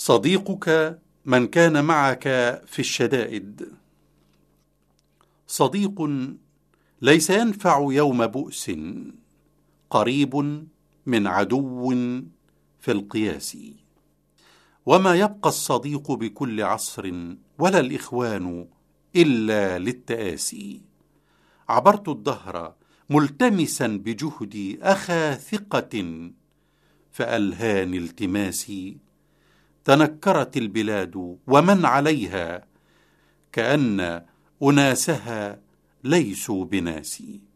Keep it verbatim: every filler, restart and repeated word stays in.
صديقك من كان معك في الشدائد. صديق ليس ينفع يوم بؤس، قريب من عدو في القياس. وما يبقى الصديق بكل عصر، ولا الإخوان إلا للتآسي. عبرت الدهر ملتمسا بجهدي أخا ثقة، فألهاني التماسي. تنكرت البلاد ومن عليها، كأن أناسها ليسوا بناسي.